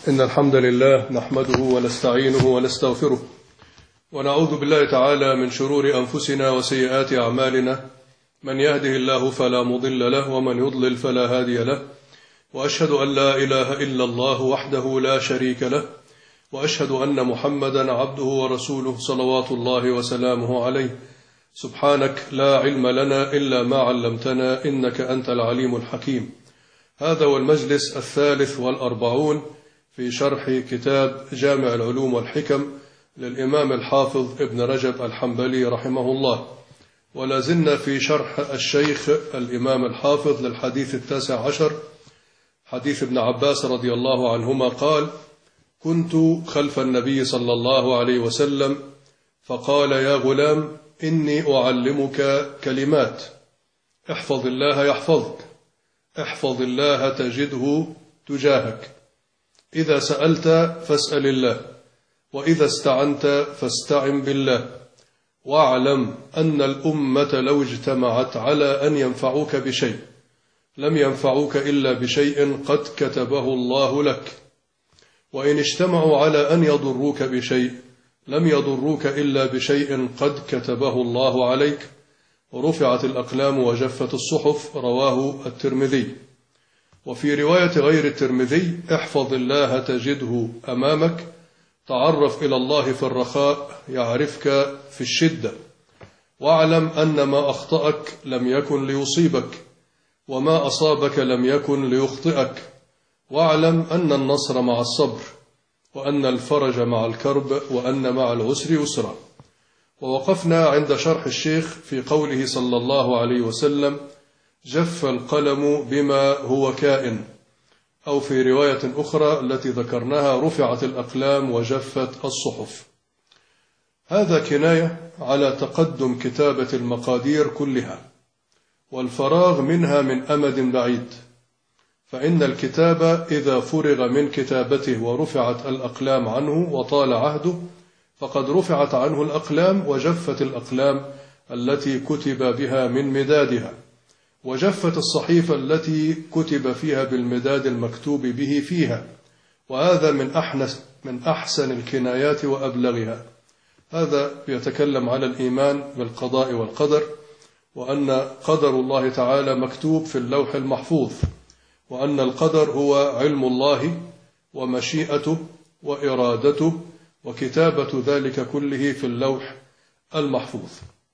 إن الحمد لله نحمده ونستعينه ونستغفره ونعوذ بالله تعالى من شرور أنفسنا وسيئات أعمالنا، من يهده الله فلا مضل له ومن يضلل فلا هادي له، وأشهد أن لا إله إلا الله وحده لا شريك له، وأشهد أن محمدا عبده ورسوله صلوات الله وسلامه عليه. سبحانك لا علم لنا إلا ما علمتنا إنك أنت العليم الحكيم. هذا هو المجلس 43 في شرح كتاب جامع العلوم والحكم للإمام الحافظ ابن رجب الحنبلي رحمه الله، ولا زلنا في شرح الشيخ الإمام الحافظ للحديث 19 حديث ابن عباس رضي الله عنهما قال: كنت خلف النبي صلى الله عليه وسلم فقال: يا غلام إني أعلمك كلمات، احفظ الله يحفظك، احفظ الله تجده تجاهك، إذا سألت فاسأل الله، وإذا استعنت فاستعن بالله، واعلم أن الأمة لو اجتمعت على أن ينفعوك بشيء لم ينفعوك إلا بشيء قد كتبه الله لك، وإن اجتمعوا على أن يضروك بشيء لم يضروك إلا بشيء قد كتبه الله عليك، ورفعت الأقلام وجفت الصحف. رواه الترمذي. وفي رواية غير الترمذي: احفظ الله تجده أمامك، تعرف إلى الله في الرخاء يعرفك في الشدة، واعلم أن ما أخطأك لم يكن ليصيبك، وما أصابك لم يكن ليخطئك، واعلم أن النصر مع الصبر، وأن الفرج مع الكرب، وأن مع العسر يسرا. ووقفنا عند شرح الشيخ في قوله صلى الله عليه وسلم: جف القلم بما هو كائن، أو في رواية أخرى التي ذكرناها: رفعت الأقلام وجفت الصحف. هذا كناية على تقدم كتابة المقادير كلها والفراغ منها من أمد بعيد، فإن الكتاب إذا فرغ من كتابته ورفعت الأقلام عنه وطال عهده فقد رفعت عنه الأقلام وجفت الأقلام التي كتب بها من مدادها، وجفت الصحيفة التي كتب فيها بالمداد المكتوب به فيها، وهذا من أحسن الكنايات وأبلغها. هذا يتكلم على الإيمان بالقضاء والقدر، وأن قدر الله تعالى مكتوب في اللوح المحفوظ، وأن القدر هو علم الله ومشيئته وإرادته وكتابة ذلك كله في اللوح المحفوظ.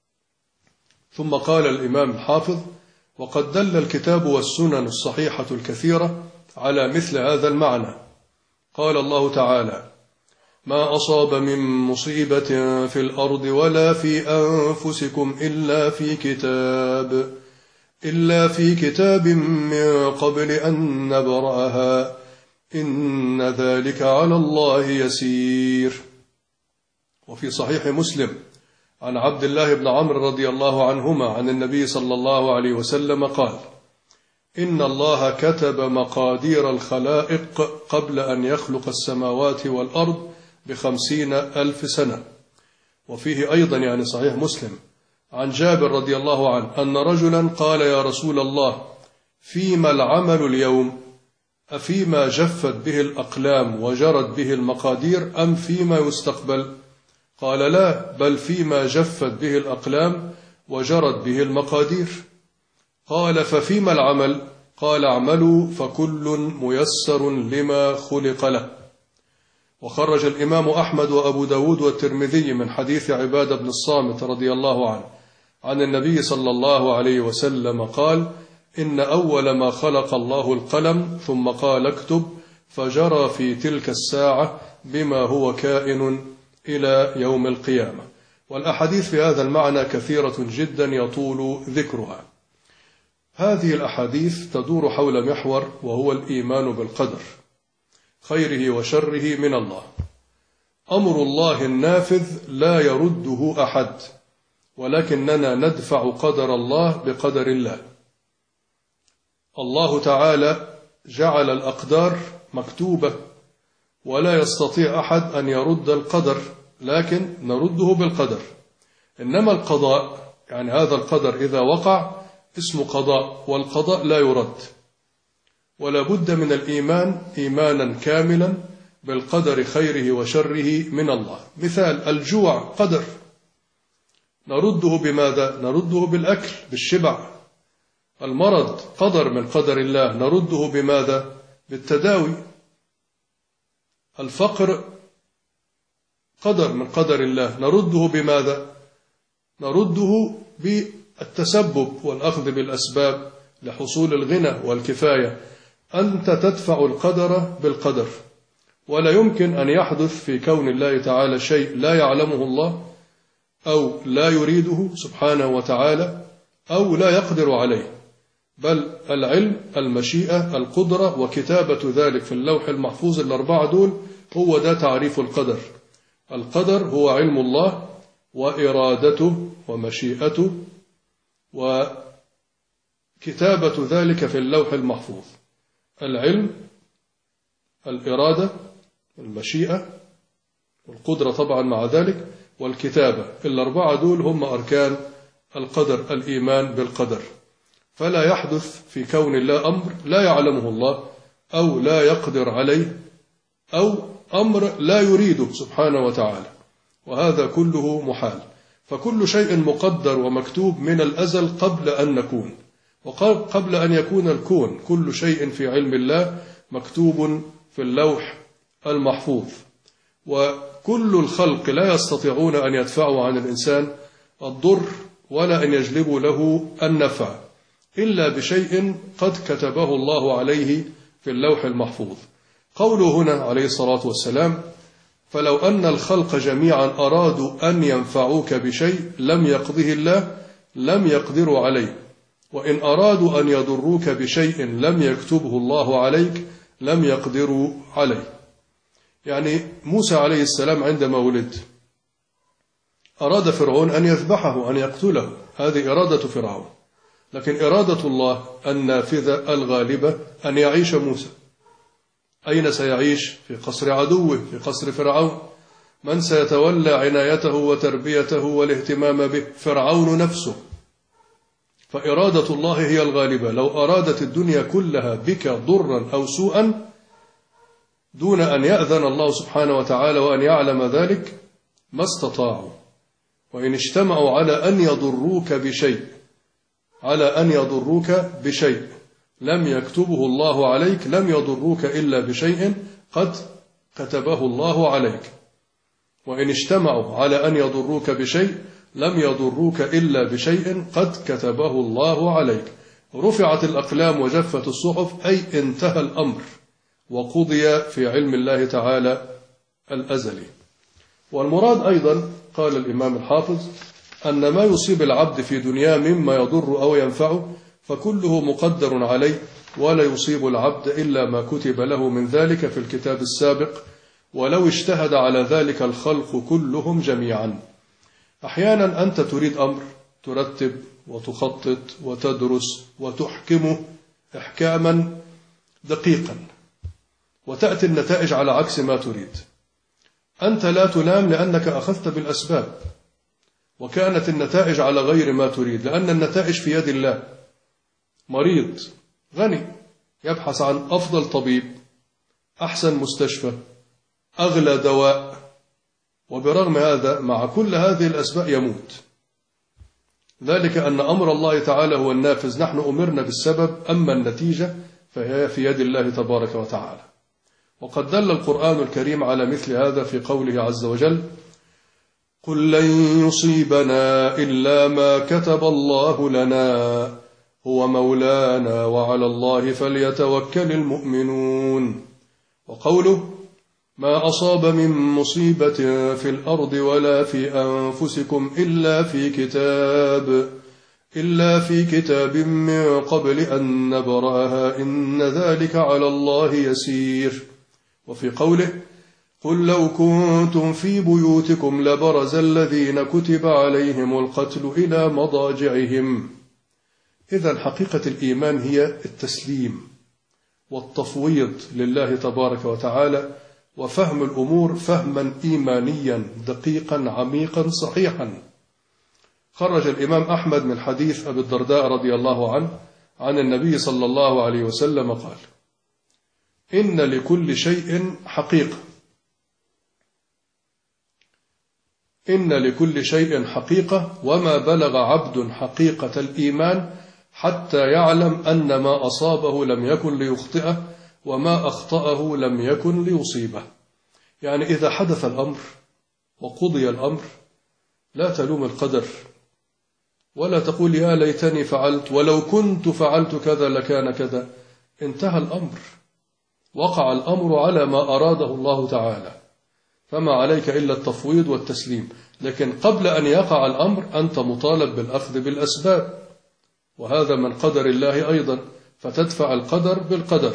ثم قال الإمام الحافظ: وقد دل الكتاب والسنن الصحيحة الكثيرة على مثل هذا المعنى. قال الله تعالى: ما أصاب من مصيبة في الأرض ولا في أنفسكم إلا في كتاب من قبل أن نبرأها إن ذلك على الله يسير. وفي صحيح مسلم عن عبد الله بن عمرو رضي الله عنهما عن النبي صلى الله عليه وسلم قال: إن الله كتب مقادير الخلائق قبل أن يخلق السماوات والأرض ب50,000 سنة. وفيه أيضا يعني صحيح مسلم عن جابر رضي الله عنه أن رجلا قال: يا رسول الله، فيما العمل اليوم؟ أفيما جفت به الأقلام وجرت به المقادير أم فيما يستقبل؟ قال: لا، بل فيما جفت به الأقلام وجرت به المقادير. قال: ففيما العمل؟ قال: اعملوا فكل ميسر لما خلق له. وخرج الإمام أحمد وأبو داود والترمذي من حديث عبادة بن الصامت رضي الله عنه عن النبي صلى الله عليه وسلم قال: إن أول ما خلق الله القلم ثم قال: اكتب، فجرى في تلك الساعة بما هو كائن إلى يوم القيامة. والأحاديث في هذا المعنى كثيرة جدا يطول ذكرها. هذه الأحاديث تدور حول محور، وهو الإيمان بالقدر، خيره وشره من الله. أمر الله النافذ لا يرده أحد، ولكننا ندفع قدر الله بقدر الله. الله تعالى جعل الأقدار مكتوبة، ولا يستطيع أحد أن يرد القدر، لكن نرده بالقدر. إنما القضاء يعني هذا القدر إذا وقع اسمه قضاء، والقضاء لا يرد. ولا بد من الإيمان إيمانا كاملا بالقدر خيره وشره من الله. مثال: الجوع قدر، نرده بماذا؟ نرده بالأكل، بالشبع. المرض قدر من قدر الله، نرده بماذا؟ بالتداوي. الفقر قدر من قدر الله، نرده بماذا؟ نرده بالتسبب والأخذ بالأسباب لحصول الغنى والكفاية. أنت تدفع القدر بالقدر، ولا يمكن أن يحدث في كون الله تعالى شيء لا يعلمه الله أو لا يريده سبحانه وتعالى أو لا يقدر عليه، بل العلم، المشيئة، القدرة، وكتابة ذلك في اللوح المحفوظ. الأربعة دول هو ده تعريف القدر. القدر هو علم الله وإرادته ومشيئته وكتابة ذلك في اللوح المحفوظ. العلم، الإرادة، المشيئة، والقدرة طبعا مع ذلك، والكتابة. الأربعة دول هم أركان القدر، الإيمان بالقدر. فلا يحدث في كون الله أمر لا يعلمه الله أو لا يقدر عليه أو أمر لا يريده سبحانه وتعالى، وهذا كله محال. فكل شيء مقدر ومكتوب من الأزل قبل أن نكون، وقبل أن يكون الكون. كل شيء في علم الله مكتوب في اللوح المحفوظ. وكل الخلق لا يستطيعون أن يدفعوا عن الإنسان الضر ولا أن يجلبوا له النفع إلا بشيء قد كتبه الله عليه في اللوح المحفوظ. قوله هنا عليه الصلاة والسلام: فلو أن الخلق جميعا أرادوا أن ينفعوك بشيء لم يقضه الله لم يقدروا عليه، وإن أرادوا أن يضروك بشيء لم يكتبه الله عليك لم يقدروا عليه. يعني موسى عليه السلام عندما ولد أراد فرعون أن يذبحه، أن يقتله، هذه إرادة فرعون. لكن إرادة الله النافذة الغالبة أن يعيش موسى. أين سيعيش؟ في قصر عدوه، في قصر فرعون. من سيتولى عنايته وتربيته والاهتمام به؟ فرعون نفسه. فإرادة الله هي الغالبة. لو أرادت الدنيا كلها بك ضرا أو سوءا دون أن يأذن الله سبحانه وتعالى وأن يعلم ذلك ما استطاعوا. وإن اجتمعوا على أن يضروك بشيء لم يكتبه الله عليك لم يضروك إلا بشيء قد كتبه الله عليك. وإن اجتمعوا على أن يضروك بشيء لم يضروك إلا بشيء قد كتبه الله عليك. رفعت الأقلام وجفت الصحف، أي انتهى الأمر وقضي في علم الله تعالى الأزلي. والمراد أيضا قال الإمام الحافظ أن ما يصيب العبد في دنياه مما يضر أو ينفعه فكله مقدر عليه، ولا يصيب العبد إلا ما كتب له من ذلك في الكتاب السابق، ولو اجتهد على ذلك الخلق كلهم جميعا. أحيانا أنت تريد أمر ترتب وتخطط وتدرس وتحكمه إحكاما دقيقا، وتأتي النتائج على عكس ما تريد. أنت لا تلام لأنك أخذت بالأسباب، وكانت النتائج على غير ما تريد، لأن النتائج في يد الله. مريض غني يبحث عن أفضل طبيب، أحسن مستشفى، أغلى دواء، وبرغم هذا مع كل هذه الأسباب يموت. ذلك أن أمر الله تعالى هو النافذ، نحن أمرنا بالسبب، أما النتيجة فهي في يد الله تبارك وتعالى. وقد دل القرآن الكريم على مثل هذا في قوله عز وجل: قل لن يصيبنا إلا ما كتب الله لنا هو مولانا وعلى الله فليتوكل المؤمنون. وقوله: ما أصاب من مصيبة في الأرض ولا في أنفسكم إلا في كتاب من قبل أن نبرأها إن ذلك على الله يسير. وفي قوله: قل لو كنتم في بيوتكم لبرز الذين كتب عليهم القتل إلى مضاجعهم. إذن حقيقة الإيمان هي التسليم والتفويض لله تبارك وتعالى، وفهم الأمور فهما إيمانيا دقيقا عميقا صحيحا. خرج الإمام أحمد من حديث أبي الدرداء رضي الله عنه عن النبي صلى الله عليه وسلم قال: إن لكل شيء حقيقة إن لكل شيء حقيقة، وما بلغ عبد حقيقة الإيمان حتى يعلم أن ما أصابه لم يكن ليخطئه وما أخطأه لم يكن ليصيبه. يعني إذا حدث الأمر وقضي الأمر لا تلوم القدر ولا تقول يا ليتني فعلت ولو كنت فعلت كذا لكان كذا. انتهى الأمر، وقع الأمر على ما أراده الله تعالى، فما عليك إلا التفويض والتسليم. لكن قبل أن يقع الأمر أنت مطالب بالأخذ بالأسباب، وهذا من قدر الله أيضا، فتدفع القدر بالقدر.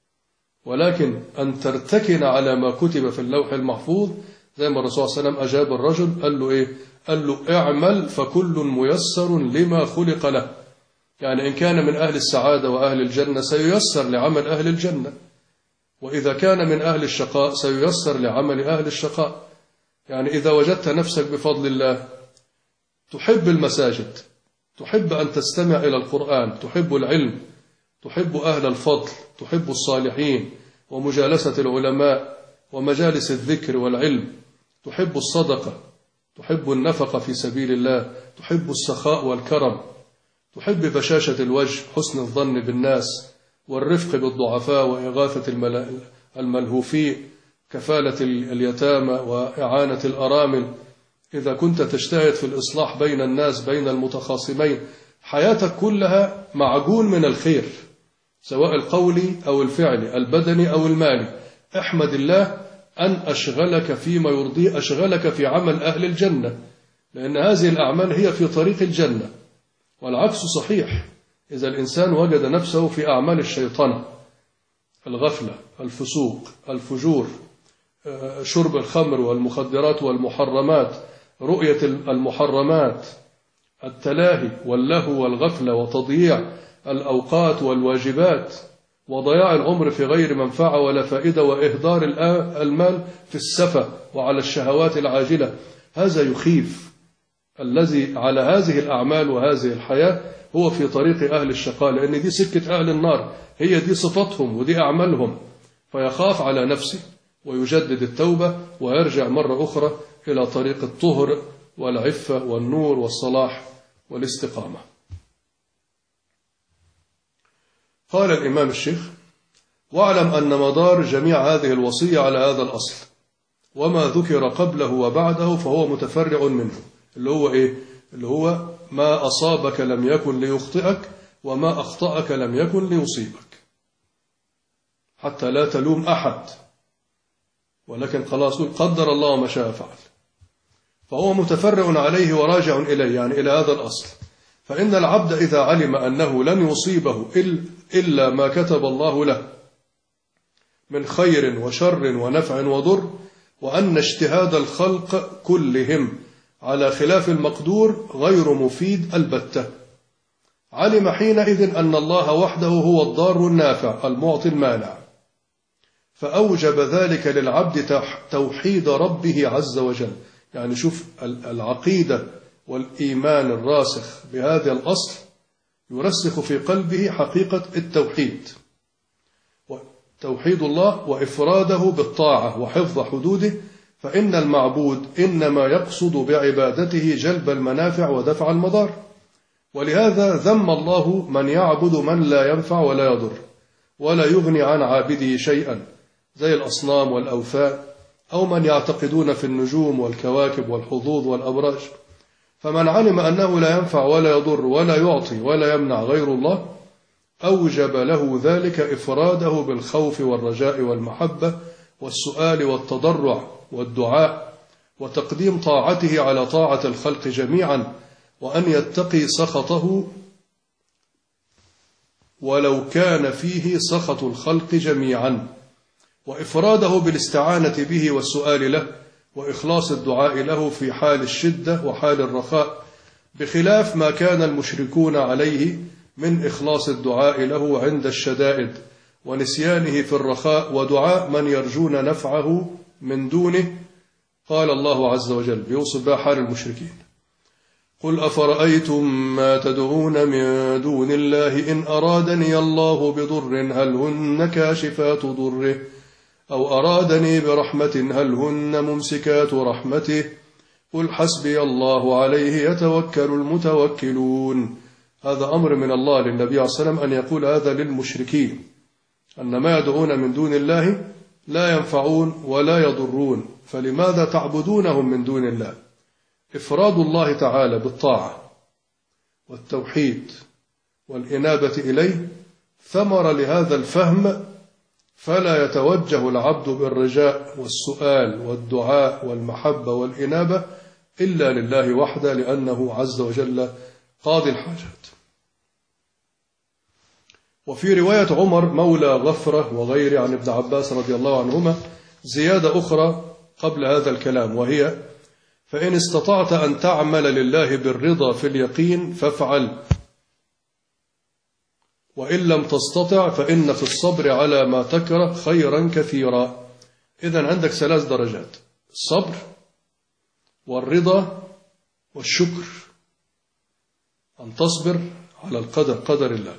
ولكن أن ترتكن على ما كتب في اللوح المحفوظ، زي ما الرسول صلى الله عليه وسلم أجاب الرجل قال له إيه؟ قال له اعمل فكل ميسر لما خلق له. يعني إن كان من أهل السعادة وأهل الجنة سييسر لعمل أهل الجنة، وإذا كان من أهل الشقاء سييسر لعمل أهل الشقاء. يعني إذا وجدت نفسك بفضل الله تحب المساجد، تحب أن تستمع إلى القرآن، تحب العلم، تحب أهل الفضل، تحب الصالحين ومجالسة العلماء ومجالس الذكر والعلم، تحب الصدقة، تحب النفقة في سبيل الله، تحب السخاء والكرم، تحب بشاشة الوجه، حسن الظن بالناس، والرفق بالضعفاء وإغاثة الملهوفين، كفالة اليتامى وإعانة الأرامل. إذا كنت تجتهد في الإصلاح بين الناس بين المتخاصمين، حياتك كلها معجون من الخير، سواء القولي أو الفعلي، البدني أو المالي. احمد الله أن أشغلك فيما يرضيه، أشغلك في عمل أهل الجنة، لأن هذه الأعمال هي في طريق الجنة. والعكس صحيح، إذا الإنسان وجد نفسه في أعمال الشيطنة، الغفلة، الفسوق، الفجور، شرب الخمر والمخدرات والمحرمات، رؤية المحرمات، التلاهي واللهو والغفلة وتضييع الأوقات والواجبات، وضياع العمر في غير منفعة ولا فائدة، وإهدار المال في السفة وعلى الشهوات العاجلة، هذا يخيف. الذي على هذه الأعمال وهذه الحياة هو في طريق أهل الشقاء، لأن دي سكة أهل النار، هي دي صفاتهم ودي أعمالهم. فيخاف على نفسه ويجدد التوبة ويرجع مرة أخرى إلى طريق الطهر والعفة والنور والصلاح والاستقامة. قال الإمام الشيخ: واعلم أن مدار جميع هذه الوصية على هذا الأصل، وما ذكر قبله وبعده فهو متفرع منه. اللي هو إيه؟ اللي هو ما أصابك لم يكن ليخطئك، وما أخطأك لم يكن ليصيبك، حتى لا تلوم أحد، ولكن خلاص قدر الله ما شاء فعل. فهو متفرع عليه وراجع إليه، يعني إلى هذا الأصل. فإن العبد إذا علم أنه لن يصيبه إلا ما كتب الله له من خير وشر ونفع وضر، وأن اجتهاد الخلق كلهم على خلاف المقدور غير مفيد البتة، علم حينئذ أن الله وحده هو الضار النافع المعطي المانع، فأوجب ذلك للعبد توحيد ربه عز وجل. يعني شوف العقيدة والإيمان الراسخ بهذا الأصل يرسخ في قلبه حقيقة التوحيد، توحيد الله وإفراده بالطاعة وحفظ حدوده. فإن المعبود إنما يقصد بعبادته جلب المنافع ودفع المضار، ولهذا ذم الله من يعبد من لا ينفع ولا يضر ولا يغني عن عابده شيئا، زي الأصنام والأوثان، أو من يعتقدون في النجوم والكواكب والحظوظ والأبراج. فمن علم أنه لا ينفع ولا يضر ولا يعطي ولا يمنع غير الله، أوجب له ذلك إفراده بالخوف والرجاء والمحبة والسؤال والتضرع والدعاء، وتقديم طاعته على طاعة الخلق جميعا، وأن يتقي سخطه ولو كان فيه سخط الخلق جميعا، وإفراده بالاستعانة به والسؤال له، وإخلاص الدعاء له في حال الشدة وحال الرخاء، بخلاف ما كان المشركون عليه من إخلاص الدعاء له عند الشدائد ونسيانه في الرخاء، ودعاء من يرجون نفعه من دونه. قال الله عز وجل بيوصف بها حال المشركين: قل أفرأيتم ما تدعون من دون الله إن أرادني الله بضر هل هن كاشفات ضره أو أرادني برحمة هل هن ممسكات رحمته قل حسبي الله عليه يتوكل المتوكلون. هذا أمر من الله للنبي عليه الصلاة والسلام أن يقول هذا للمشركين، أن ما يدعون من دون الله لا ينفعون ولا يضرون، فلماذا تعبدونهم من دون الله؟ إفراد الله تعالى بالطاعة والتوحيد والإنابة إليه ثمر لهذا الفهم، فلا يتوجه العبد بالرجاء والسؤال والدعاء والمحبة والإنابة إلا لله وحده، لأنه عز وجل قاضي الحاجات. وفي رواية عمر مولى غفرة وغيره عن ابن عباس رضي الله عنهما زيادة أخرى قبل هذا الكلام، وهي: فإن استطعت أن تعمل لله بالرضا في اليقين فافعل، وإن لم تستطع فإن في الصبر على ما تكره خيرا كثيرا. إذن عندك 3 درجات: الصبر والرضا والشكر، أن تصبر على قدر الله،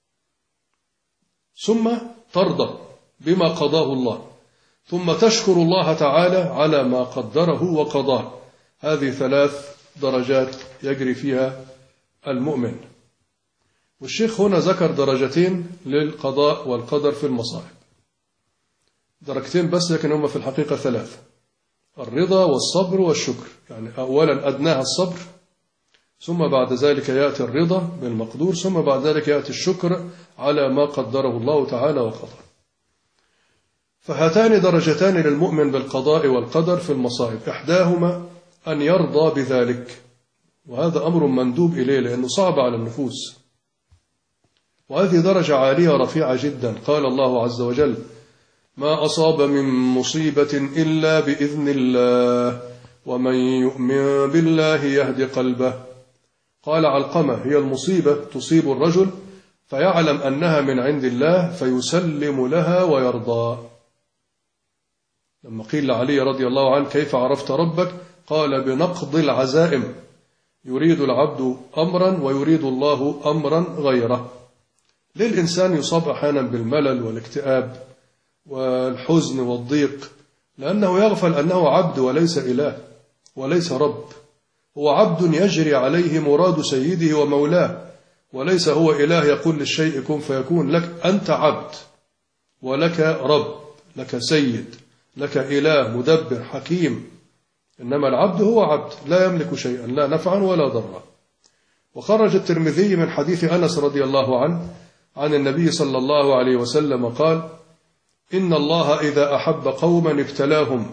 ثم ترضى بما قضاه الله، ثم تشكر الله تعالى على ما قدره وقضاه. هذه 3 درجات يجري فيها المؤمن. والشيخ هنا ذكر درجتين للقضاء والقدر في المصائب، درجتين بس، لكن هم في الحقيقة 3: الرضا والصبر والشكر. يعني أولا أدناها الصبر، ثم بعد ذلك يأتي الرضا بالمقدور، ثم بعد ذلك يأتي الشكر على ما قدره الله تعالى وقضاه. فهاتان درجتان للمؤمن بالقضاء والقدر في المصائب، إحداهما أن يرضى بذلك، وهذا أمر مندوب إليه لأنه صعب على النفوس، وهذه درجة عالية رفيعة جدا. قال الله عز وجل: ما أصاب من مصيبة إلا بإذن الله ومن يؤمن بالله يهدي قلبه. قال علقمة: هي المصيبة تصيب الرجل فيعلم أنها من عند الله فيسلم لها ويرضى. لما قيل لعلي رضي الله عنه: كيف عرفت ربك؟ قال: بنقض العزائم، يريد العبد أمرا ويريد الله أمرا غيره. للإنسان يصاب أحيانا بالملل والاكتئاب والحزن والضيق، لأنه يغفل أنه عبد وليس إله وليس رب، هو عبد يجري عليه مراد سيده ومولاه، وليس هو إله يقول للشيء كن فيكون. لك أنت عبد، ولك رب، لك سيد، لك إله مدبر حكيم، إنما العبد هو عبد لا يملك شيئا، لا نفعا ولا ضرا. وخرج الترمذي من حديث أنس رضي الله عنه عن النبي صلى الله عليه وسلم قال: إن الله إذا أحب قوما ابتلاهم،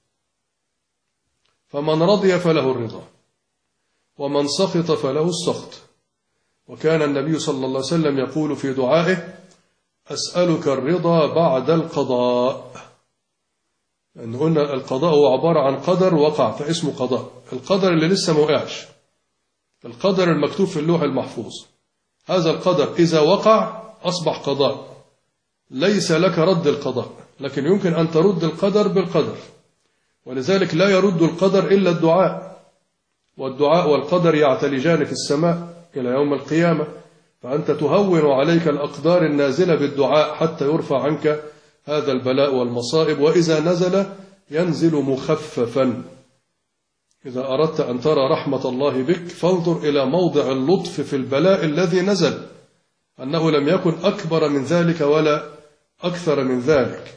فمن رضي فله الرضا ومن سخط فله السخط. وكان النبي صلى الله عليه وسلم يقول في دعائه: أسألك الرضا بعد القضاء. لأن قلنا القضاء هو عبارة عن قدر وقع فاسمه قضاء، القدر اللي لسه ما وقعش، القدر المكتوب في اللوح المحفوظ، هذا القدر إذا وقع أصبح قضاء، ليس لك رد القضاء، لكن يمكن أن ترد القدر بالقدر. ولذلك لا يرد القدر إلا الدعاء، والدعاء والقدر يعتلجان في السماء إلى يوم القيامة، فأنت تهون عليك الأقدار النازلة بالدعاء حتى يرفع عنك هذا البلاء والمصائب، وإذا نزل ينزل مخففا. إذا أردت أن ترى رحمة الله بك فانظر إلى موضع اللطف في البلاء الذي نزل، أنه لم يكن أكبر من ذلك ولا أكثر من ذلك.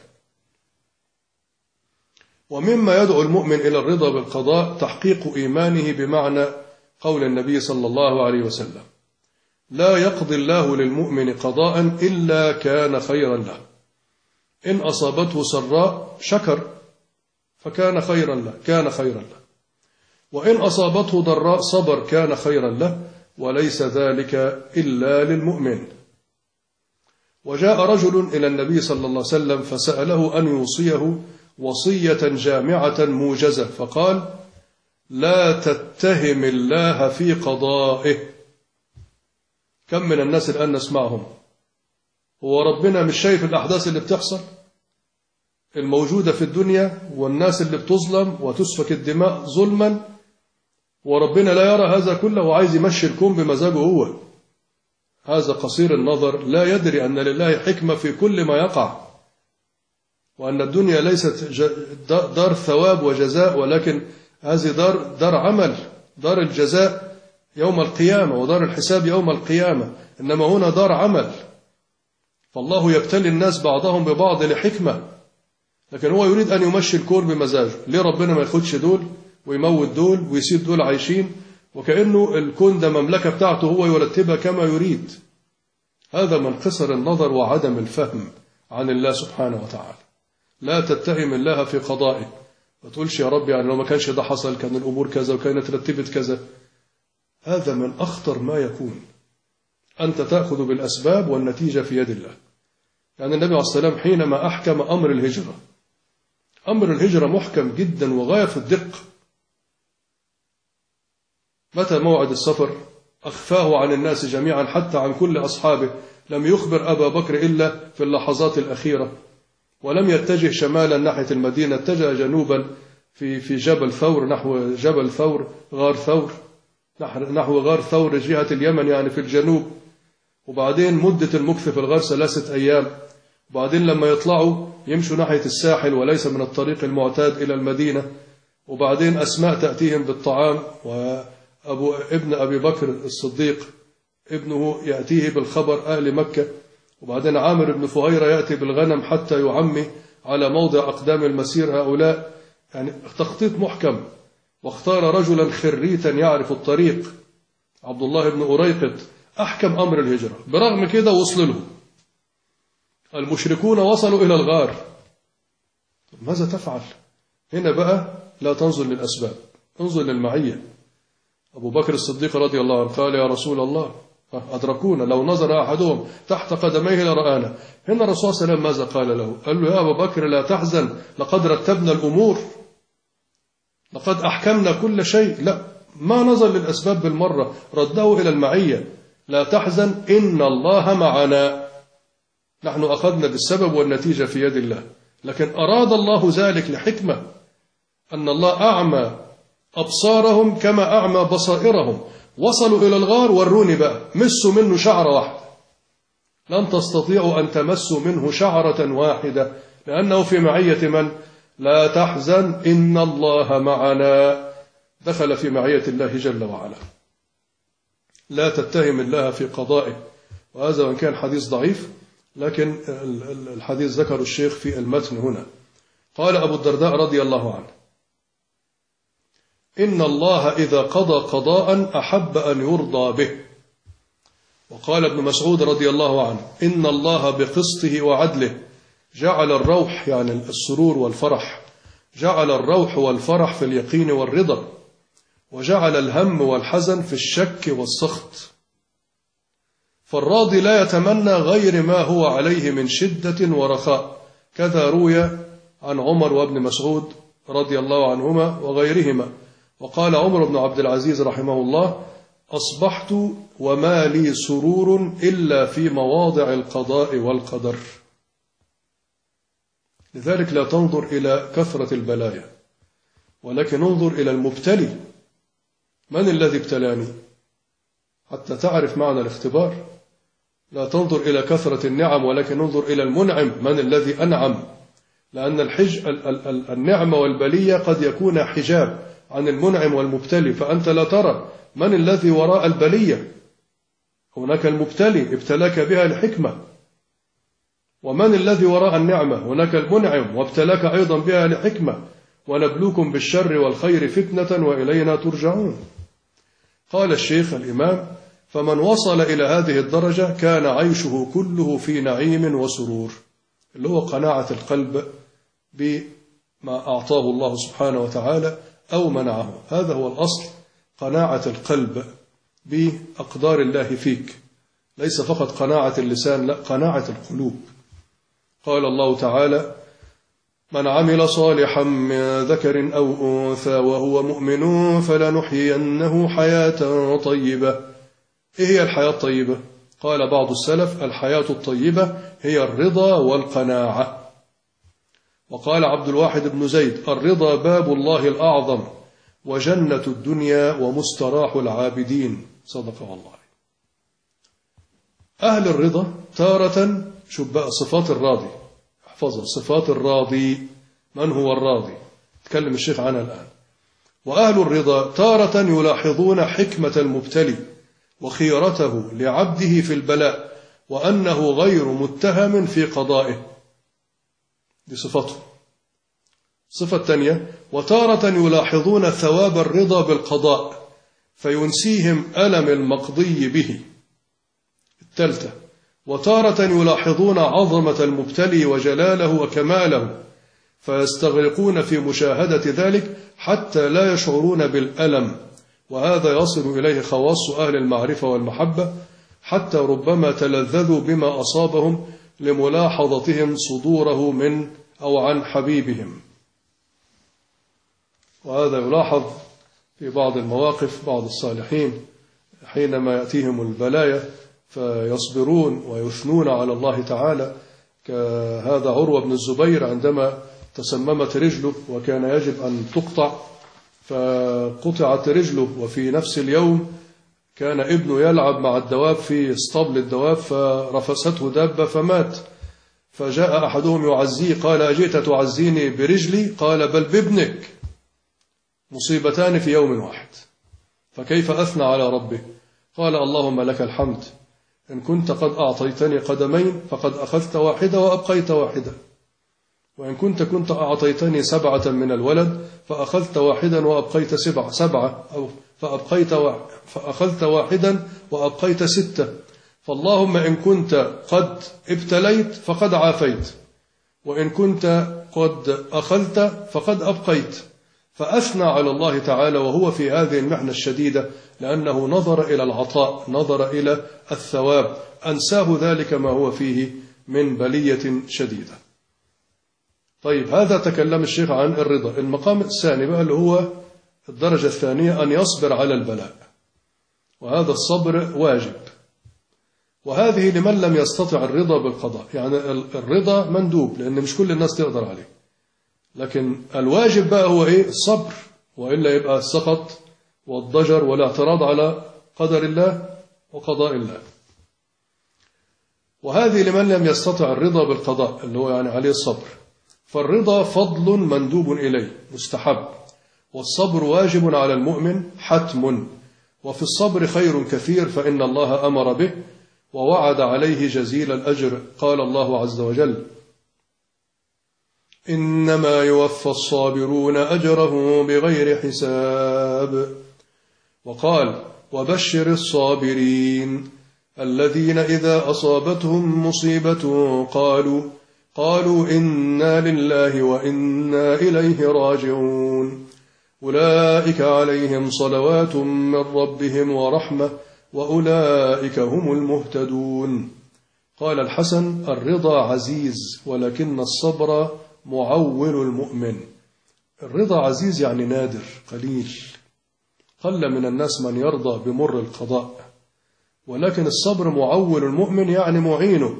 ومما يدعو المؤمن إلى الرضا بالقضاء تحقيق إيمانه بمعنى قول النبي صلى الله عليه وسلم: لا يقضي الله للمؤمن قضاء إلا كان خيرا له، إن أصابته سراء شكر فكان خيرا له، كان خيرا له، وإن أصابته ضراء صبر كان خيرا له، وليس ذلك إلا للمؤمن. وجاء رجل إلى النبي صلى الله عليه وسلم فسأله أن يوصيه وصية جامعة موجزة، فقال: لا تتهم الله في قضائه. كم من الناس الآن نسمعهم: هو ربنا مش شايف الأحداث اللي بتحصل الموجودة في الدنيا والناس اللي بتظلم وتسفك الدماء ظلما، وربنا لا يرى هذا كله وعايز يمشي الكون بمزاجه هو؟ هذا قصير النظر، لا يدري أن لله حكمة في كل ما يقع، وأن الدنيا ليست دار ثواب وجزاء، ولكن هذه دار عمل، دار الجزاء يوم القيامة ودار الحساب يوم القيامة، إنما هنا دار عمل. فالله يبتلي الناس بعضهم ببعض لحكمة، لكن هو يريد أن يمشي الكون بمزاجه. ليه ربنا ما ياخدش دول ويموت دول ويسيب دول عايشين، وكأنه الكون ده مملكة بتاعته هو يرتبها كما يريد؟ هذا من قصر النظر وعدم الفهم عن الله سبحانه وتعالى. لا تتهم الله في قضائه، ما تقولش يا رب يعني لو ما كانش ده حصل كان الأمور كذا وكانت رتبت كذا. هذا من أخطر ما يكون، أنت تأخذ بالأسباب والنتيجة في يد الله. يعني النبي عليه الصلاة والسلام حينما أحكم أمر الهجرة، أمر الهجرة محكم جدا وغاية في الدقة. متى موعد السفر؟ أخفاه عن الناس جميعا حتى عن كل أصحابه، لم يخبر أبا بكر إلا في اللحظات الأخيرة، ولم يتجه شمالا ناحية المدينة، اتجه جنوبا في جبل ثور، نحو جبل ثور، غار ثور، نحو غار ثور جهة اليمن يعني في الجنوب. وبعدين مدة المكث في الغار 3 أيام، وبعدين لما يطلعوا يمشوا ناحية الساحل وليس من الطريق المعتاد إلى المدينة. وبعدين أسماء تأتيهم بالطعام، ابن أبي بكر الصديق ابنه يأتيه بالخبر أهل مكة. وبعدين عامر بن فهيرة يأتي بالغنم حتى يعمي على موضع أقدام المسير هؤلاء. يعني تخطيط محكم. واختار رجلا خريتا يعرف الطريق، عبد الله بن أريقط، أحكم أمر الهجرة. برغم كده وصل له المشركون، وصلوا إلى الغار. ماذا تفعل؟ هنا بقى لا تنظر للأسباب، انظر للمعية. أبو بكر الصديق رضي الله عنه قال يا رسول الله أدركونا، لو نظر أحدهم تحت قدميه لرآنا. هنا الرسول صلى الله عليه وسلم ماذا قال له؟ قال له يا أبو بكر لا تحزن، لقد رتبنا الأمور، لقد أحكمنا كل شيء. لا، ما نظر للأسباب بالمرة، رده إلى المعية. لا تحزن إن الله معنا، نحن أخذنا بالسبب والنتيجة في يد الله. لكن أراد الله ذلك لحكمة، أن الله أعمى أبصارهم كما أعمى بصائرهم. وصلوا إلى الغار، وروني بقى، مسوا منه شعرة واحدة. لن تستطيعوا أن تمسوا منه شعرة واحدة، لأنه في معية من؟ لا تحزن إن الله معنا، دخل في معية الله جل وعلا. لا تتهم الله في قضائه. وهذا وإن كان حديث ضعيف، لكن الحديث ذكر الشيخ في المتن هنا. قال أبو الدرداء رضي الله عنه إن الله إذا قضى قضاء أحب أن يرضى به. وقال ابن مسعود رضي الله عنه إن الله بقسطه وعدله جعل الروح، يعني السرور والفرح، جعل الروح والفرح في اليقين والرضا، وجعل الهم والحزن في الشك والسخط. فالراضي لا يتمنى غير ما هو عليه من شدة ورخاء. كذا روي عن عمر وابن مسعود رضي الله عنهما وغيرهما. وقال عمر بن عبد العزيز رحمه الله أصبحت وما لي سرور إلا في مواضع القضاء والقدر. لذلك لا تنظر إلى كثرة البلايا، ولكن انظر إلى المبتلي. من الذي ابتلاني؟ حتى تعرف معنى الاختبار. لا تنظر إلى كثرة النعم، ولكن انظر إلى المنعم، من الذي أنعم. لأن النعمة والبلية قد يكون حجاب عن المنعم والمبتلي، فأنت لا ترى من الذي وراء البلية. هناك المبتلي ابتلاك بها لحكمة، ومن الذي وراء النعمة؟ هناك المنعم وابتلاك أيضا بها لحكمة. ونبلوكم بالشر والخير فتنة وإلينا ترجعون. قال الشيخ الإمام فمن وصل إلى هذه الدرجة كان عيشه كله في نعيم وسرور، اللي هو قناعة القلب بما أعطاه الله سبحانه وتعالى أو منعه. هذا هو الأصل، قناعة القلب بأقدار الله فيك، ليس فقط قناعة اللسان، لا، قناعة القلوب. قال الله تعالى من عمل صالحا من ذكر أو أنثى وهو مؤمن فلنحيينه حياة طيبة. إيه هي الحياة الطيبة؟ قال بعض السلف الحياة الطيبة هي الرضا والقناعة. وقال عبد الواحد بن زيد الرضا باب الله الأعظم وجنة الدنيا ومستراح العابدين. صدق والله. أهل الرضا تارة، شوف بقى صفات الراضي، احفظها، صفات الراضي. من هو الراضي؟ تكلم الشيخ عنها الآن. وأهل الرضا تارة يلاحظون حكمة المبتلي وخيرته لعبده في البلاء وأنه غير متهم في قضائه، دي صفته. صفة تانية: وتارة يلاحظون ثواب الرضا بالقضاء فينسيهم ألم المقضي به. الثالثة: وتارة يلاحظون عظمة المبتلي وجلاله وكماله فيستغرقون في مشاهدة ذلك حتى لا يشعرون بالألم، وهذا يصل إليه خواص أهل المعرفة والمحبة، حتى ربما تلذذوا بما أصابهم لملاحظتهم صدوره من أو عن حبيبهم. وهذا يلاحظ في بعض المواقف بعض الصالحين حينما يأتيهم البلايا فيصبرون ويثنون على الله تعالى، كهذا عروة بن الزبير عندما تسممت رجله وكان يجب أن تقطع فقطعت رجله، وفي نفس اليوم كان ابنه يلعب مع الدواب في اسطبل الدواب فرفسته دابة فمات، فجاء أحدهم يعزيه قال: أجئت تعزيني برجلي؟ قال: بل بابنك. مصيبتان في يوم واحد، فكيف أثنى على ربه؟ قال: اللهم لك الحمد، إن كنت قد أعطيتني قدمين فقد أخذت واحدة وأبقيت واحدة، وإن كنت أعطيتني 7 من الولد فأخذت واحدا وأبقيت 7 أو فأخذت واحدا وأبقيت 6، فاللهم إن كنت قد ابتليت فقد عافيت، وإن كنت قد أخذت فقد أبقيت. فأثنى على الله تعالى وهو في هذه المحنة الشديدة، لأنه نظر إلى العطاء، نظر إلى الثواب، أنساه ذلك ما هو فيه من بلية شديدة. طيب، هذا تكلم الشيخ عن الرضا. المقام الثاني بقى اللي هو الدرجة الثانية، أن يصبر على البلاء، وهذا الصبر واجب، وهذه لمن لم يستطع الرضا بالقضاء. يعني الرضا مندوب لأن مش كل الناس تقدر عليه، لكن الواجب بقى هو إيه؟ الصبر، وإلا يبقى السخط والضجر والاعتراض على قدر الله وقضاء الله. وهذه لمن لم يستطع الرضا بالقضاء اللي هو يعني عليه الصبر. فالرضا فضل مندوب إليه مستحب، والصبر واجب على المؤمن حتم، وفي الصبر خير كثير فإن الله أمر به ووعد عليه جزيل الأجر. قال الله عز وجل: إنما يوفى الصابرون أجرهم بغير حساب. وقال: وبشر الصابرين الذين إذا أصابتهم مصيبة قالوا إنا لله وإنا إليه راجعون أولئك عليهم صلوات من ربهم ورحمة وأولئك هم المهتدون. قال الحسن: الرضا عزيز ولكن الصبر معول المؤمن. الرضا عزيز يعني نادر قليل، قل من الناس من يرضى بمر القضاء، ولكن الصبر معول المؤمن يعني معينه.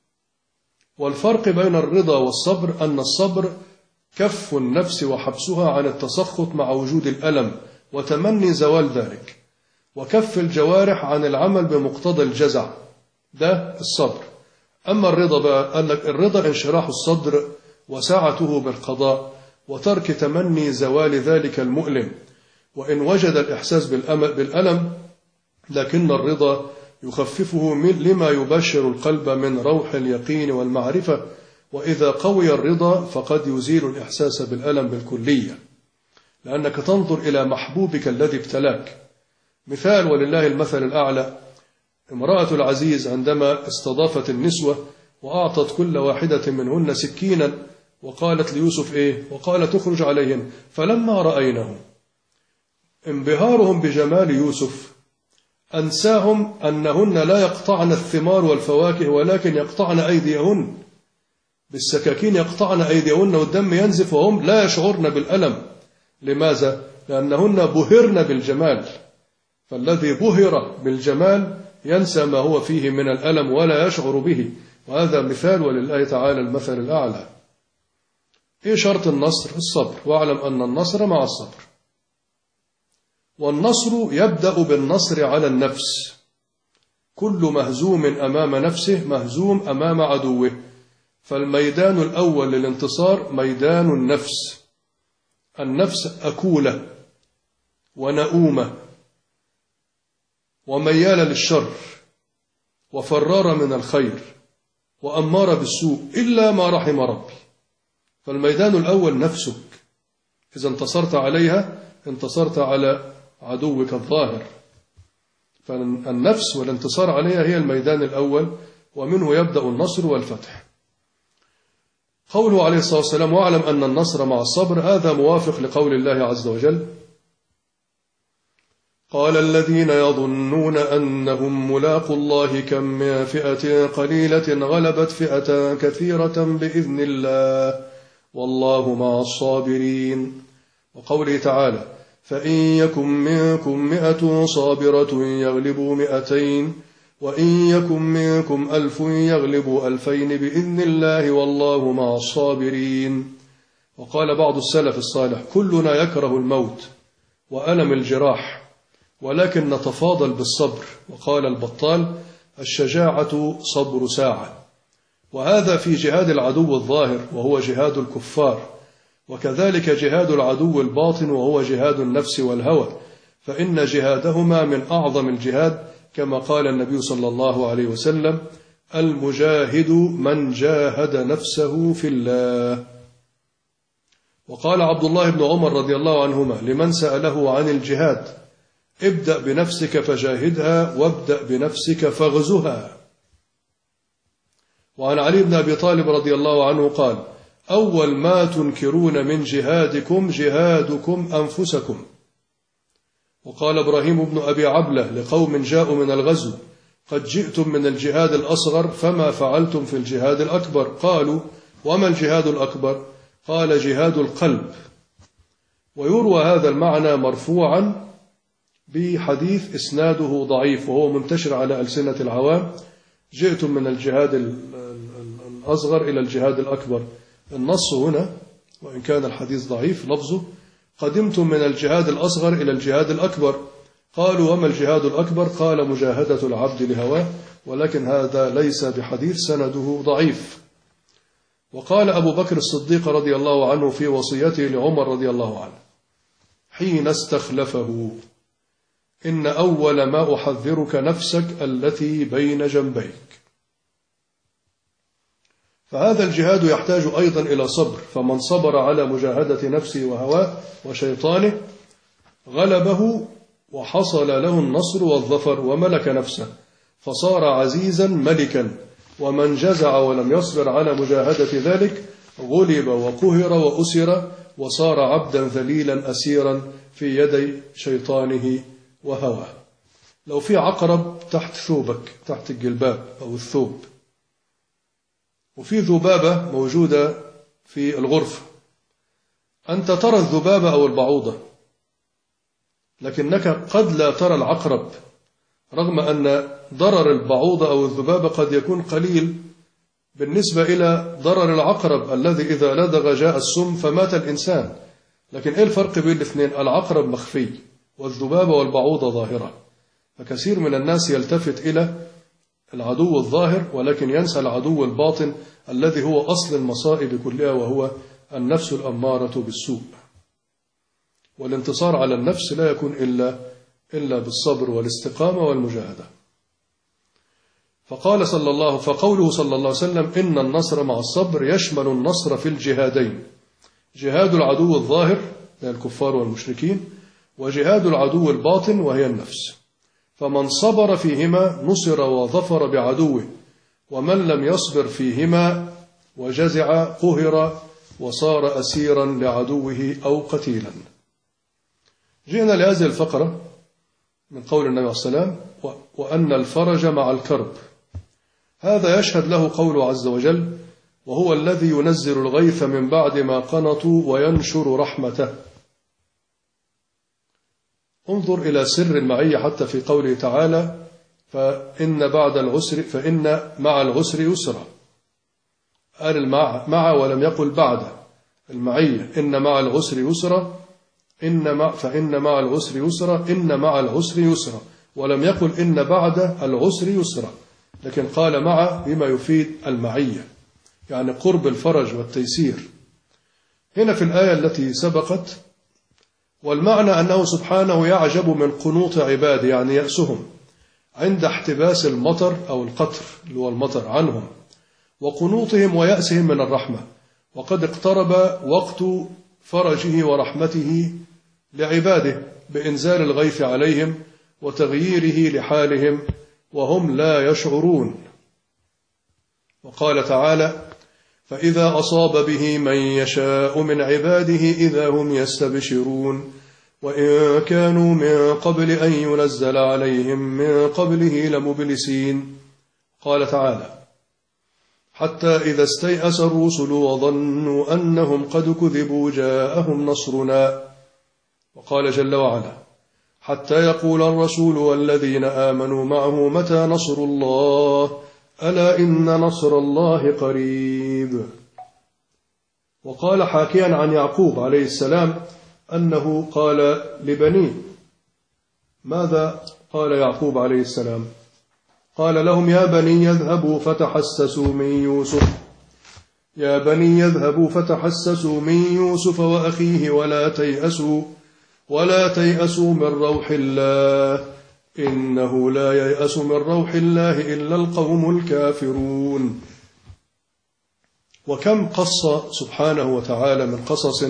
والفرق بين الرضا والصبر أن الصبر كف النفس وحبسها عن التسخط مع وجود الألم وتمني زوال ذلك، وكف الجوارح عن العمل بمقتضى الجزع، ده الصبر. أما الرضا بقى، قال لك الرضا انشراح الصدر وسعته بالقضاء وترك تمني زوال ذلك المؤلم، وإن وجد الإحساس بالألم لكن الرضا يخففه لما يبشر القلب من روح اليقين والمعرفة، وإذا قوي الرضا فقد يزيل الإحساس بالألم بالكلية، لأنك تنظر إلى محبوبك الذي ابتلاك. مثال ولله المثل الأعلى: امرأة العزيز عندما استضافت النسوة وأعطت كل واحدة منهن سكينا وقالت ليوسف إيه؟ وقال: تخرج عليهن. فلما رأينه انبهارهم بجمال يوسف أنساهم أنهن لا يقطعن الثمار والفواكه ولكن يقطعن أيديهن، بالسكاكين يقطعن أيديهن والدم ينزف وهم لا يشعرن بالألم. لماذا؟ لأنهن بهرن بالجمال، فالذي بهر بالجمال ينسى ما هو فيه من الألم ولا يشعر به. وهذا مثال ولله تعالى المثل الأعلى. إيه شرط النصر؟ الصبر، واعلم أن النصر مع الصبر. والنصر يبدأ بالنصر على النفس، كل مهزوم أمام نفسه مهزوم أمام عدوه، فالميدان الأول للانتصار ميدان النفس. النفس أكولة ونؤومة وميالة للشر وفرارة من الخير وأمارة بالسوء إلا ما رحم ربي. فالميدان الأول نفسك، إذا انتصرت عليها انتصرت على عدوك الظاهر. فالنفس والانتصار عليها هي الميدان الأول، ومنه يبدأ النصر والفتح. قوله عليه الصلاة والسلام: واعلم أن النصر مع الصبر، هذا موافق لقول الله عز وجل: قال الذين يظنون أنهم ملاقوا الله كم من فئة قليلة غلبت فئة كثيرة بإذن الله والله مع الصابرين. وقوله تعالى: فإن يكن منكم 100 صابرة يغلبوا 200 وإن يكن منكم 1000 يغلبوا 2000 بإذن الله والله مع الصابرين. وقال بعض السلف الصالح: كلنا يكره الموت وألم الجراح ولكن نتفاضل بالصبر. وقال البطال: الشجاعة صبر ساعة. وهذا في جهاد العدو الظاهر وهو جهاد الكفار، وكذلك جهاد العدو الباطن وهو جهاد النفس والهوى، فإن جهادهما من أعظم الجهاد، كما قال النبي صلى الله عليه وسلم: المجاهد من جاهد نفسه في الله. وقال عبد الله بن عمر رضي الله عنهما لمن سأله عن الجهاد: ابدأ بنفسك فجاهدها وابدأ بنفسك فاغزها. وعن علي بن أبي طالب رضي الله عنه قال: أول ما تنكرون من جهادكم جهادكم أنفسكم. وقال إبراهيم بن أبي عبلة لقوم جاءوا من الغزو: قد جئتم من الجهاد الأصغر فما فعلتم في الجهاد الأكبر؟ قالوا: وما الجهاد الأكبر؟ قال: جهاد القلب. ويروى هذا المعنى مرفوعا بحديث إسناده ضعيف وهو منتشر على ألسنة العوام: جئتم من الجهاد الأصغر إلى الجهاد الأكبر. النص هنا وإن كان الحديث ضعيف لفظه: قدمتم من الجهاد الأصغر إلى الجهاد الأكبر. قالوا: وما الجهاد الأكبر؟ قال: مجاهدة العبد لهواه. ولكن هذا ليس بحديث، سنده ضعيف. وقال أبو بكر الصديق رضي الله عنه في وصيته لعمر رضي الله عنه حين استخلفه: إن أول ما أحذرك نفسك التي بين جنبيك. فهذا الجهاد يحتاج أيضا إلى صبر، فمن صبر على مجاهدة نفسه وهواه وشيطانه غلبه وحصل له النصر والظفر وملك نفسه فصار عزيزا ملكا. ومن جزع ولم يصبر على مجاهدة ذلك غلب وقهر وأسر وصار عبدا ذليلا أسيرا في يدي شيطانه وهواه. لو في عقرب تحت ثوبك، تحت الجلباب أو الثوب، وفي ذبابة موجودة في الغرفة، أنت ترى الذبابة أو البعوضة، لكنك قد لا ترى العقرب، رغم أن ضرر البعوضة أو الذبابة قد يكون قليل بالنسبة إلى ضرر العقرب الذي إذا لدغ جاء السم فمات الإنسان. لكن إيه الفرق بين الاثنين؟ العقرب مخفي والذبابة والبعوضة ظاهرة. فكثير من الناس يلتفت إلى العدو الظاهر ولكن ينسى العدو الباطن الذي هو أصل المصائب كلها، وهو النفس الأمارة بالسوء. والانتصار على النفس لا يكون إلا بالصبر والاستقامة والمجاهدة. فقوله صلى الله عليه وسلم: إن النصر مع الصبر يشمل النصر في الجهادين: جهاد العدو الظاهر الكفار والمشركين، وجهاد العدو الباطن وهي النفس. فمن صبر فيهما نصر وظفر بعدوه، ومن لم يصبر فيهما وجزع قهر وصار أسيرا لعدوه أو قتيلا. جئنا لهذه الفقرة من قول النبي عليه الصلاة والسلام: وأن الفرج مع الكرب. هذا يشهد له قوله عز وجل: وهو الذي ينزل الغيث من بعد ما قنطوا وينشر رحمته. انظر إلى سر المعية حتى في قوله تعالى: فإن مع العسر يسرا. قال مع ولم يقل بعد المعية: إن مع العسر يسرا، فإن مع العسر يسرا، إن مع العسر يسرا، ولم يقل إن بعد العسر يسرا، لكن قال مع بما يفيد المعية، يعني قرب الفرج والتيسير. هنا في الآية التي سبقت والمعنى أنه سبحانه يعجب من قنوط عباده، يعني يأسهم عند احتباس المطر أو القطر اللي هو المطر عنهم، وقنوطهم ويأسهم من الرحمة، وقد اقترب وقت فرجه ورحمته لعباده بإنزال الغيث عليهم وتغييره لحالهم وهم لا يشعرون. وقال تعالى: فإذا أصاب به من يشاء من عباده إذا هم يستبشرون وإن كانوا من قبل أن ينزل عليهم من قبله لمبلسين. قال تعالى: حتى إذا استيأس الرسل وظنوا أنهم قد كذبوا جاءهم نصرنا. وقال جل وعلا: حتى يقول الرسول والذين آمنوا معه متى نصر الله ألا إن نصر الله قريب. وقال حاكيا عن يعقوب عليه السلام أنه قال لبنيه، ماذا قال يعقوب عليه السلام؟ قال لهم: يا بني يذهبوا فتحسسوا من يوسف، يا بني يذهبوا فتحسسوا من يوسف وأخيه ولا تيأسوا من روح الله إنه لا ييأس من روح الله إلا القوم الكافرون. وكم قص سبحانه وتعالى من قصص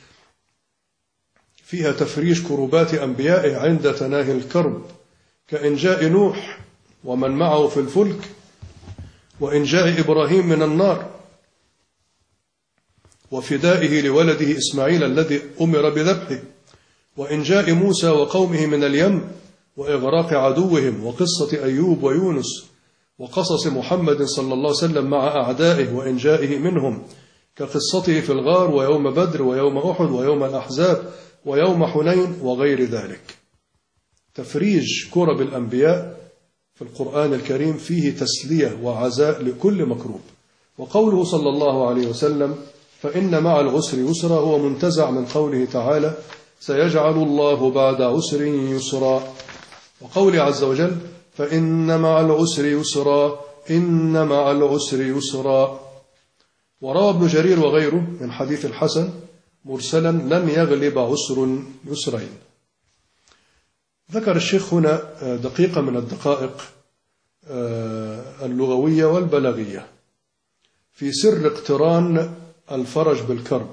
فيها تفريج كربات أنبيائه عند تناهي الكرب، كإنجاء نوح ومن معه في الفلك، وإنجاء إبراهيم من النار، وفدائه لولده إسماعيل الذي أمر بذبحه، وإنجاء موسى وقومه من اليم وإغراق عدوهم، وقصة أيوب ويونس، وقصص محمد صلى الله عليه وسلم مع أعدائه وإنجائه منهم، كقصته في الغار ويوم بدر ويوم أحد ويوم الأحزاب ويوم حنين وغير ذلك. تفريج كرب الأنبياء في القرآن الكريم فيه تسلية وعزاء لكل مكروب. وقوله صلى الله عليه وسلم: فإن مع العسر يسرا، هو منتزع من قوله تعالى: سيجعل الله بعد عسر يسرا. وقوله عز وجل: فإن مع العسر يسرا، إن مع العسر يسرا. وروى ابن جرير وغيره من حديث الحسن مرسلا: لن يغلب عسر يسرين. ذكر الشيخ هنا دقيقة من الدقائق اللغوية والبلاغية في سر اقتران الفرج بالكرب.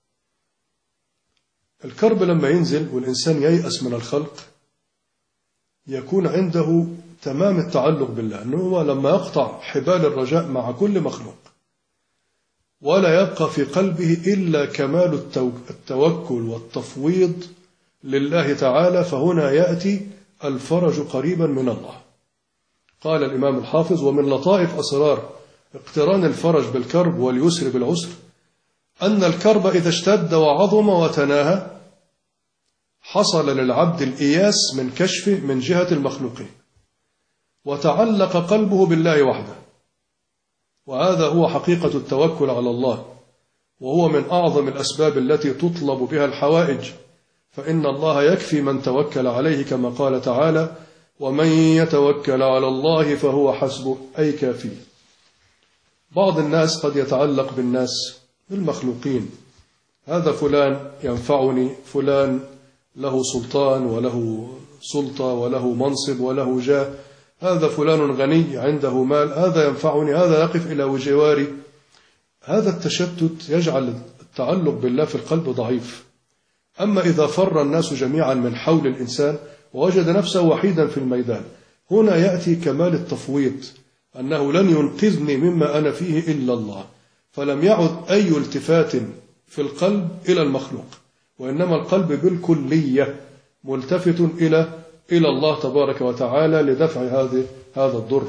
الكرب لما ينزل والإنسان ييأس من الخلق يكون عنده تمام التعلق بالله، أنه هو لما يقطع حبال الرجاء مع كل مخلوق ولا يبقى في قلبه إلا كمال التوكل والتفويض لله تعالى، فهنا يأتي الفرج قريبا من الله. قال الإمام الحافظ: ومن لطائف أسرار اقتران الفرج بالكرب واليسر بالعسر أن الكرب إذا اشتد وعظم وتناهى حصل للعبد الإياس من كشفه من جهة المخلوقين، وتعلق قلبه بالله وحده، وهذا هو حقيقة التوكل على الله، وهو من أعظم الأسباب التي تطلب بها الحوائج، فإن الله يكفي من توكل عليه، كما قال تعالى: ومن يتوكل على الله فهو حسبه، أي كافي. بعض الناس قد يتعلق بالناس بالمخلوقين، هذا فلان ينفعني، فلان له سلطان وله سلطة وله منصب وله جاه، هذا فلان غني عنده مال، هذا ينفعني، هذا يقف إلى جواري. هذا التشتت يجعل التعلق بالله في القلب ضعيف. أما إذا فر الناس جميعا من حول الإنسان ووجد نفسه وحيدا في الميدان، هنا يأتي كمال التفويض، أنه لن ينقذني مما أنا فيه إلا الله، فلم يعد أي التفات في القلب إلى المخلوق، وإنما القلب بالكلية ملتفت إلى الله تبارك وتعالى لدفع هذا الضر.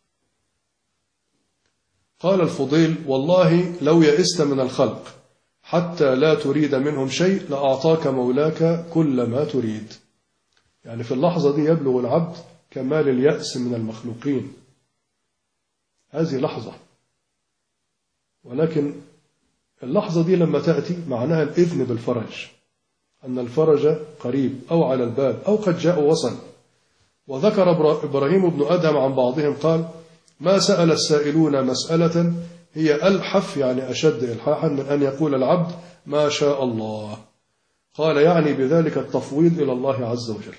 قال الفضيل: والله لو يئست من الخلق حتى لا تريد منهم شيء لأعطاك مولاك كل ما تريد. يعني في اللحظة دي يبلغ العبد كمال اليأس من المخلوقين، هذه لحظة، ولكن اللحظة دي لما تأتي معناها الإذن بالفرج، أن الفرج قريب أو على الباب أو قد جاء وصل. وذكر إبراهيم بن أدهم عن بعضهم قال: ما سأل السائلون مسألة هي ألحف، يعني أشد إلحاحا، من أن يقول العبد ما شاء الله. قال يعني بذلك التفويض إلى الله عز وجل.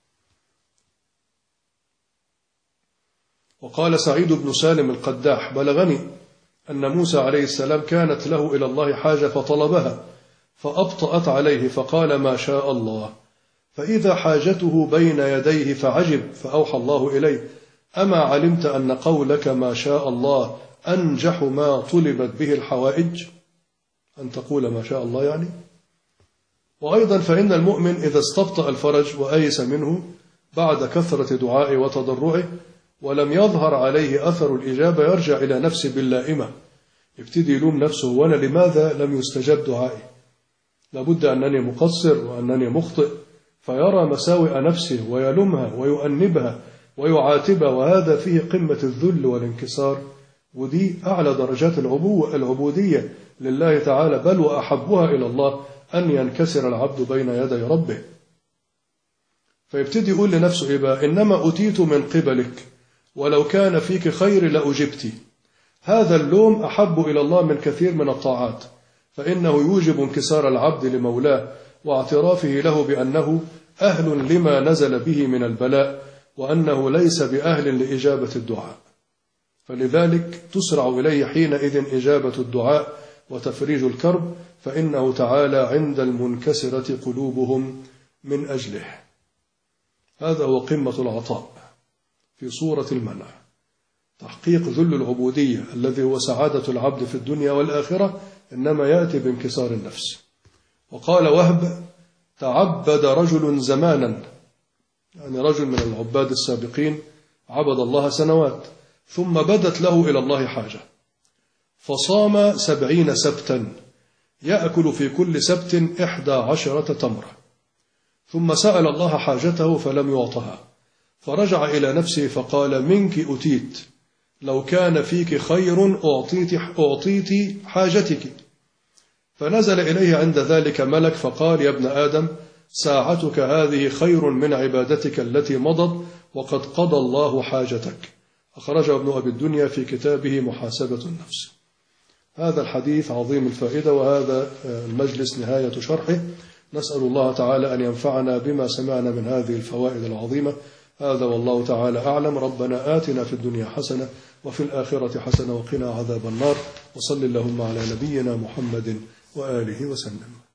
وقال سعيد بن سالم القداح: بلغني أن موسى عليه السلام كانت له إلى الله حاجة فطلبها فأبطأت عليه فقال ما شاء الله، فإذا حاجته بين يديه فعجب، فأوحى الله إليه: أما علمت أن قولك ما شاء الله أنجح ما طلبت به الحوائج؟ أن تقول ما شاء الله يعني. وأيضا فإن المؤمن إذا استبطأ الفرج وأيس منه بعد كثرة دعائه وتضرعه ولم يظهر عليه أثر الإجابة يرجع إلى نفسه باللائمة، يبتدي يلوم نفسه: وأنا لماذا لم يستجب دعائي؟ لابد أنني مقصر وأنني مخطئ، فيرى مساوئ نفسه ويلومها ويؤنبها ويعاتبها، وهذا فيه قمة الذل والانكسار، ودي أعلى درجات العبودية لله تعالى، بل وأحبها إلى الله أن ينكسر العبد بين يدي ربه. فيبتدي يقول لنفسه: إبا إنما أتيت من قبلك، ولو كان فيك خير لأجبتي. هذا اللوم أحب إلى الله من كثير من الطاعات، فإنه يوجب انكسار العبد لمولاه واعترافه له بأنه أهل لما نزل به من البلاء، وأنه ليس بأهل لإجابة الدعاء، فلذلك تسرع إليه حينئذ إجابة الدعاء وتفريج الكرب، فإنه تعالى عند المنكسرة قلوبهم من أجله. هذا هو قمة العطاء في صورة المنع، تحقيق ذل العبودية الذي هو سعادة العبد في الدنيا والآخرة، إنما يأتي بانكسار النفس. وقال وهب: تعبد رجل زمانا، يعني رجل من العباد السابقين عبد الله سنوات، ثم بدت له إلى الله حاجة فصام 70 سبتا يأكل في كل سبت 11 تمرة، ثم سأل الله حاجته فلم يعطها، فرجع إلى نفسه فقال: منك أتيت، لو كان فيك خير أعطيت حاجتك. فنزل إليه عند ذلك ملك فقال: يا ابن آدم، ساعتك هذه خير من عبادتك التي مضت، وقد قضى الله حاجتك. أخرجه ابن أبي الدنيا في كتابه محاسبة النفس. هذا الحديث عظيم الفائدة، وهذا المجلس نهاية شرحه. نسأل الله تعالى أن ينفعنا بما سمعنا من هذه الفوائد العظيمة. هذا والله تعالى أعلم. ربنا آتنا في الدنيا حسنة وفي الآخرة حسنة وقنا عذاب النار، وصل اللهم على نبينا محمد وآله وسلم.